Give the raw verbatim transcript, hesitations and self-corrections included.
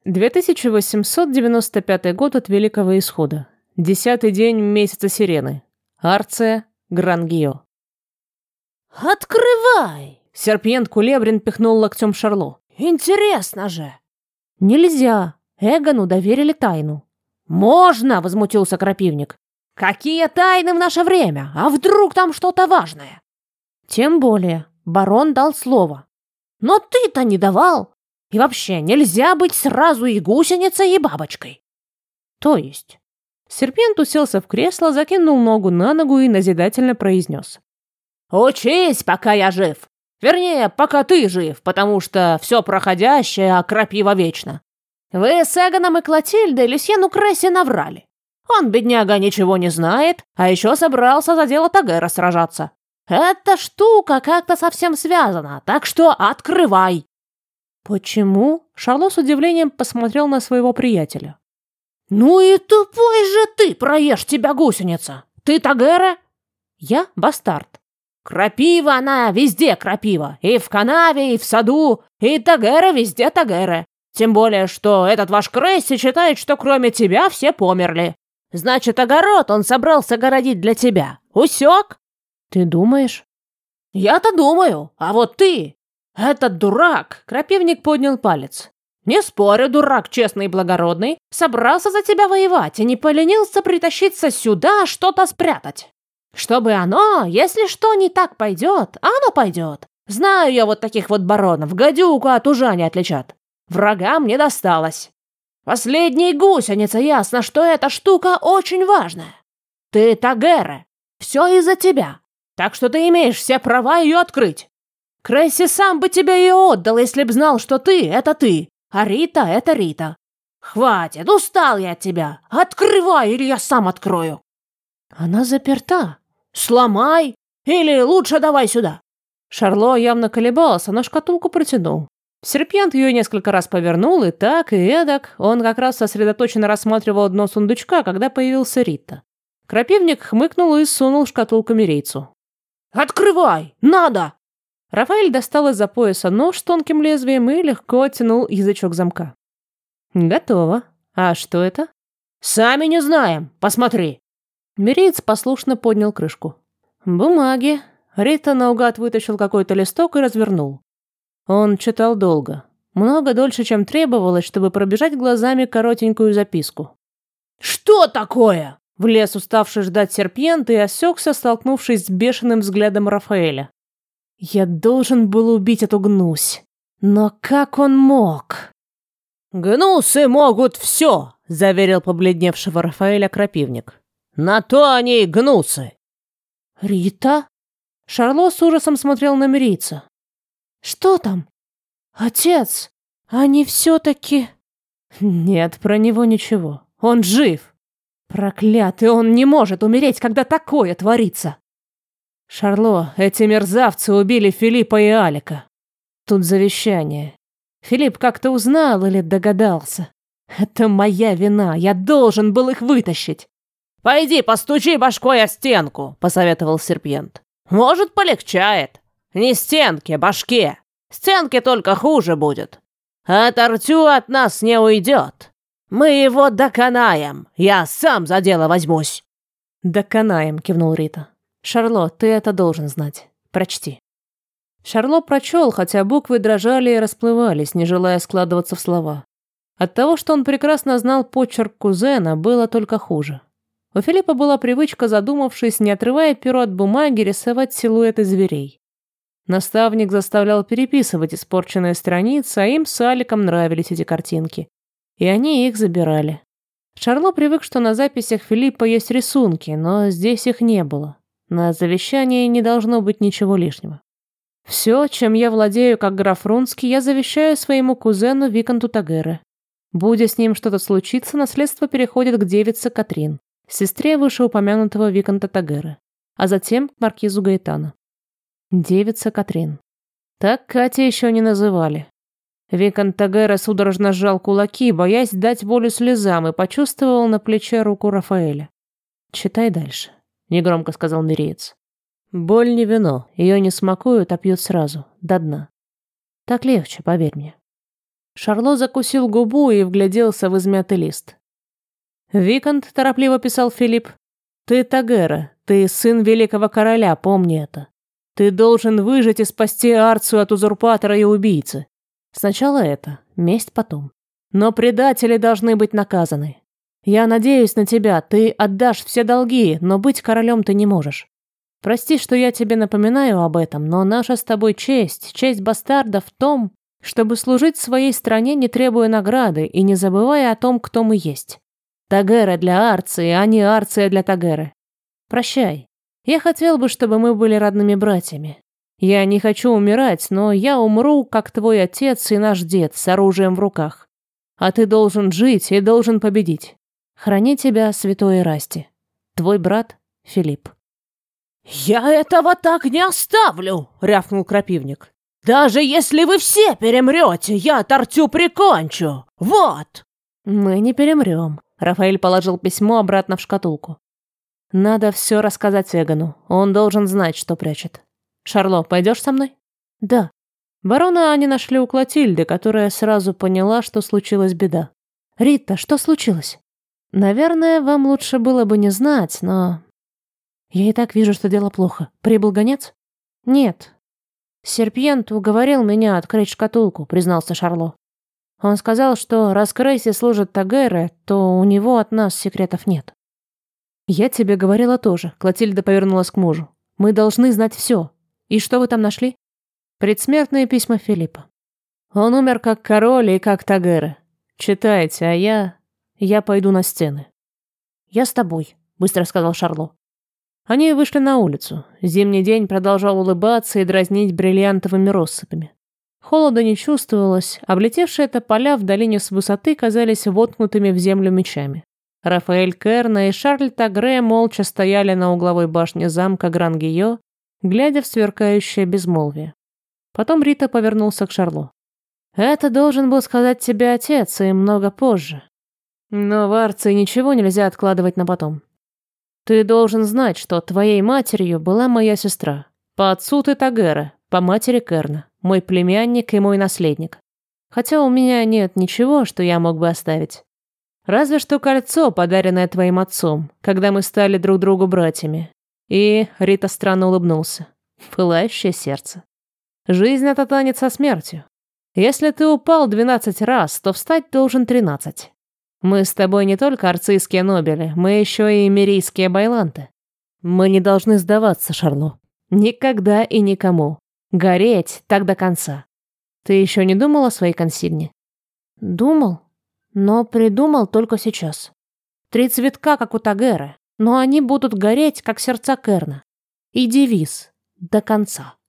две тысячи восемьсот девяносто пятый год от Великого Исхода. Десятый день месяца Сирены. Арция, Гран-Гио. «Открывай!» Серпиент Кулебрин пихнул локтем Шарло. «Интересно же!» «Нельзя. Эгону доверили тайну». «Можно!» — возмутился Крапивник. «Какие тайны в наше время? А вдруг там что-то важное?» «Тем более. Барон дал слово». «Но ты-то не давал. И вообще, нельзя быть сразу и гусеницей, и бабочкой». «То есть?» Серпиент уселся в кресло, закинул ногу на ногу и назидательно произнес. «Учись, пока я жив. Вернее, пока ты жив, потому что все проходящее, а крапива вечно. Вы с Эгоном и Клотильдой Люсьену Кресси наврали. Он, бедняга, ничего не знает, а еще собрался за дело Тагера сражаться. Эта штука как-то совсем связана, так что открывай». «Почему?» Шарло с удивлением посмотрел на своего приятеля. «Ну и тупой же ты, проешь тебя гусеница! Ты Тагера?» «Я бастард». «Крапива она везде крапива, и в канаве, и в саду, и Тагера везде Тагера. Тем более, что этот ваш Кресси считает, что кроме тебя все померли. Значит, огород он собрался городить для тебя. Усек?» «Ты думаешь?» «Я-то думаю, а вот ты, этот дурак!» Крапивник поднял палец. «Не спорю, дурак честный и благородный, собрался за тебя воевать и не поленился притащиться сюда что-то спрятать. Чтобы оно, если что не так пойдет, оно пойдет. Знаю я вот таких вот баронов, гадюку от ужа не отличат. Врагам не досталось. Последней гусеница ясно, что эта штука очень важная. Ты Тагера, все из-за тебя, так что ты имеешь все права ее открыть. Кресси сам бы тебе ее отдал, если б знал, что ты — это ты, а Рита — это Рита. Хватит, устал я от тебя. Открывай, или я сам открою». «Она заперта». «Сломай, или лучше давай сюда». Шарло явно колебался, но шкатулку протянул. Серпиент ее несколько раз повернул, и так, и эдак. Он как раз сосредоточенно рассматривал дно сундучка, когда появился Рита. Крапивник хмыкнул и сунул шкатулку мирейцу. «Открывай! Надо!» Рафаэль достал из-за пояса нож с тонким лезвием и легко оттянул язычок замка. «Готово. А что это?» «Сами не знаем. Посмотри». Миреец послушно поднял крышку. «Бумаги». Рита наугад вытащил какой-то листок и развернул. Он читал долго. Много дольше, чем требовалось, чтобы пробежать глазами коротенькую записку. «Что такое?» Влез уставший ждать серпиент и осекся, столкнувшись с бешеным взглядом Рафаэля. «Я должен был убить эту гнусь. Но как он мог?» «Гнусы могут все», — заверил побледневшего Рафаэля Крапивник. «На то они и гнусы». «Рита?» Шарло с ужасом смотрел на мирийца. «Что там? Отец, они все-таки...» «Нет, про него ничего. Он жив. Проклятый, он не может умереть, когда такое творится!» «Шарло, эти мерзавцы убили Филиппа и Алика. Тут завещание. Филипп как-то узнал или догадался. Это моя вина, я должен был их вытащить». «Пойди постучи башкой о стенку», — посоветовал Серпиент. «Может, полегчает. Не стенке, а башке. Стенке только хуже будет. А Тортю от нас не уйдет. Мы его доконаем. Я сам за дело возьмусь». «Доконаем», — кивнул Рита. «Шарло, ты это должен знать. Прочти». Шарло прочел, хотя буквы дрожали и расплывались, не желая складываться в слова. От того, что он прекрасно знал почерк кузена, было только хуже. У Филиппа была привычка, задумавшись, не отрывая перо от бумаги, рисовать силуэты зверей. Наставник заставлял переписывать испорченные страницы, а им с Аликом нравились эти картинки. И они их забирали. Шарло привык, что на записях Филиппа есть рисунки, но здесь их не было. На завещании не должно быть ничего лишнего. Все, чем я владею как граф Рунский, я завещаю своему кузену Виконту Тагере. Будь с ним что-то случиться, наследство переходит к девице Катрин, сестре вышеупомянутого Виконта Тагере, а затем к маркизу Гаэтана. Девица Катрин. Так Катя еще не называли. Виконт Тагере судорожно сжал кулаки, боясь дать волю слезам, и почувствовал на плече руку Рафаэля. «Читай дальше», — негромко сказал миреец. «Боль не вино, ее не смакуют, а пьют сразу, до дна. Так легче, поверь мне». Шарло закусил губу и вгляделся в измятый лист. «Викант», — торопливо писал Филипп, — «ты Тагера, ты сын великого короля, помни это. Ты должен выжить и спасти Арцию от узурпатора и убийцы. Сначала это, месть потом. Но предатели должны быть наказаны. Я надеюсь на тебя, ты отдашь все долги, но быть королем ты не можешь. Прости, что я тебе напоминаю об этом, но наша с тобой честь, честь бастарда в том, чтобы служить своей стране, не требуя награды и не забывая о том, кто мы есть. Тагера для Арции, а не Арция для Тагеры. Прощай. Я хотел бы, чтобы мы были родными братьями. Я не хочу умирать, но я умру, как твой отец и наш дед, с оружием в руках. А ты должен жить и должен победить. Храни тебя, святой Эрасти. Твой брат Филипп». «Я этого так не оставлю!» — рявкнул крапивник. «Даже если вы все перемрете, я Тортю прикончу! Вот!» «Мы не перемрем», — Рафаэль положил письмо обратно в шкатулку. «Надо все рассказать Эгону. Он должен знать, что прячет. Шарло, пойдешь со мной?» «Да». Барона они нашли у Клотильды, которая сразу поняла, что случилась беда. «Рита, что случилось?» «Наверное, вам лучше было бы не знать, но...» «Я и так вижу, что дело плохо. Прибыл гонец?» «Нет. Серпьент уговорил меня открыть шкатулку», — признался Шарло. «Он сказал, что раз Крейси служит Тагере, то у него от нас секретов нет». «Я тебе говорила тоже», — Клотильда повернулась к мужу. «Мы должны знать все. И что вы там нашли?» «Предсмертные письма Филиппа. Он умер как король и как Тагере. Читайте, а я... я пойду на стены». «Я с тобой», — быстро сказал Шарло. Они вышли на улицу. Зимний день продолжал улыбаться и дразнить бриллиантовыми россыпями. Холода не чувствовалось, облетевшие тополя в долине с высоты казались воткнутыми в землю мечами. Рафаэль Керна и Шарль Тагре молча стояли на угловой башне замка Гран-Гийо, глядя в сверкающее безмолвие. Потом Рита повернулся к Шарло. «Это должен был сказать тебе отец, и много позже. Но в Арции ничего нельзя откладывать на потом. Ты должен знать, что твоей матерью была моя сестра. По отцу ты Тагера, по матери Керна, мой племянник и мой наследник. Хотя у меня нет ничего, что я мог бы оставить. Разве что кольцо, подаренное твоим отцом, когда мы стали друг другу братьями. И Рита странно улыбнулся. Пылающее сердце. Жизнь — это танец со смертью. Если ты упал двенадцать раз, то встать должен тринадцать. Мы с тобой не только арцийские нобели, мы еще и мирийские байланты. Мы не должны сдаваться, Шарло. Никогда и никому. Гореть так до конца. Ты еще не думал о своей консигне?» «Думал, но придумал только сейчас. Три цветка, как у Тагеры, но они будут гореть, как сердца Керна. И девиз — до конца».